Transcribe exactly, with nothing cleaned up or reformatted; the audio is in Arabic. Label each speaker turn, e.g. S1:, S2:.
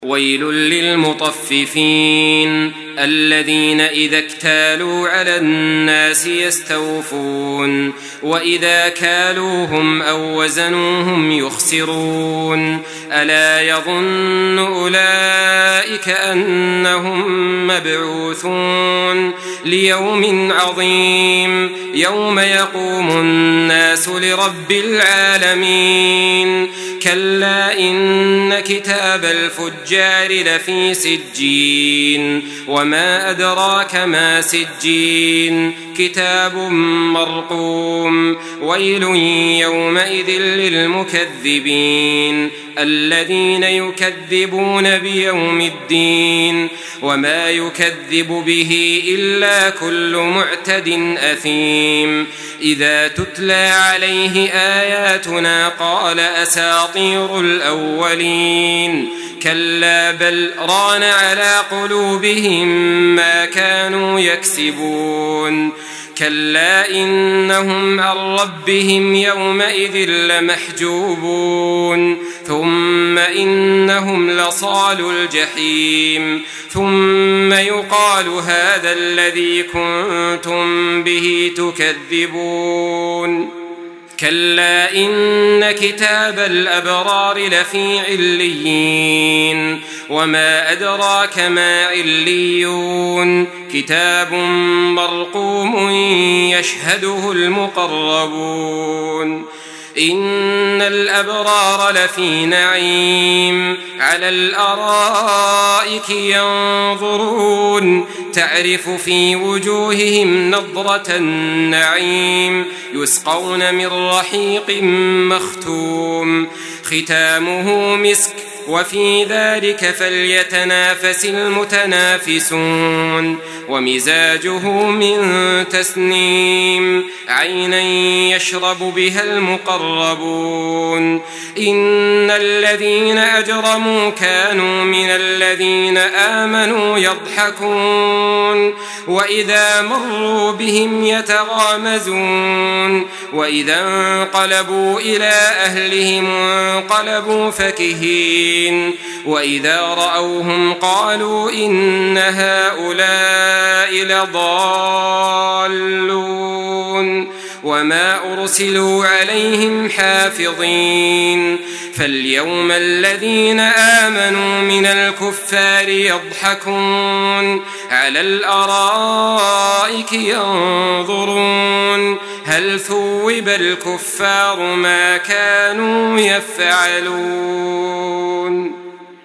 S1: ويل للمطففين الذين إذا اكتالوا على الناس يستوفون وإذا كالوهم أو وزنوهم يخسرون ألا يظن أولئك أنهم مبعوثون ليوم عظيم يوم يقوم الناس لرب العالمين كلا إن كتاب الفجار لفي سجين وما أدراك ما سجين كتاب مرقوم ويل يومئذ للمكذبين الذين يكذبون بيوم الدين وما يكذب به إلا كل معتد أثيم إذا تتلى عليه آياتنا قال أساطير الأولين كلا بل ران على قلوبهم ما كانوا يكسبون كلا إنهم عن ربهم يومئذ لمحجوبون ثم إنهم لصالوا الجحيم ثم يقال هذا الذي كنتم به تكذبون كلا إن كتاب الأبرار لفي عليين وما أدراك ما عليون كتاب مرقوم يشهده المقربون إن الأبرار لفي نعيم على الأرائك ينظرون تعرف في وجوههم نضرة النعيم يسقون من رحيق مختوم ختامه مسك وفي ذلك فليتنافس المتنافسون ومزاجه من تسنيم عينا يشرب بها المقربون إن الذين أجرموا كانوا من الذين آمنوا يضحكون وإذا مروا بهم يتغامزون وإذا انقلبوا إلى أهلهم انقلبوا فكهين وإذا رأوهم قالوا إن هؤلاء لضالون وما أرسلوا عليهم حافظين فاليوم الذين آمنوا من الكفار يضحكون على الأرائك ينظرون هل ثوب الكفار ما كانوا يفعلون.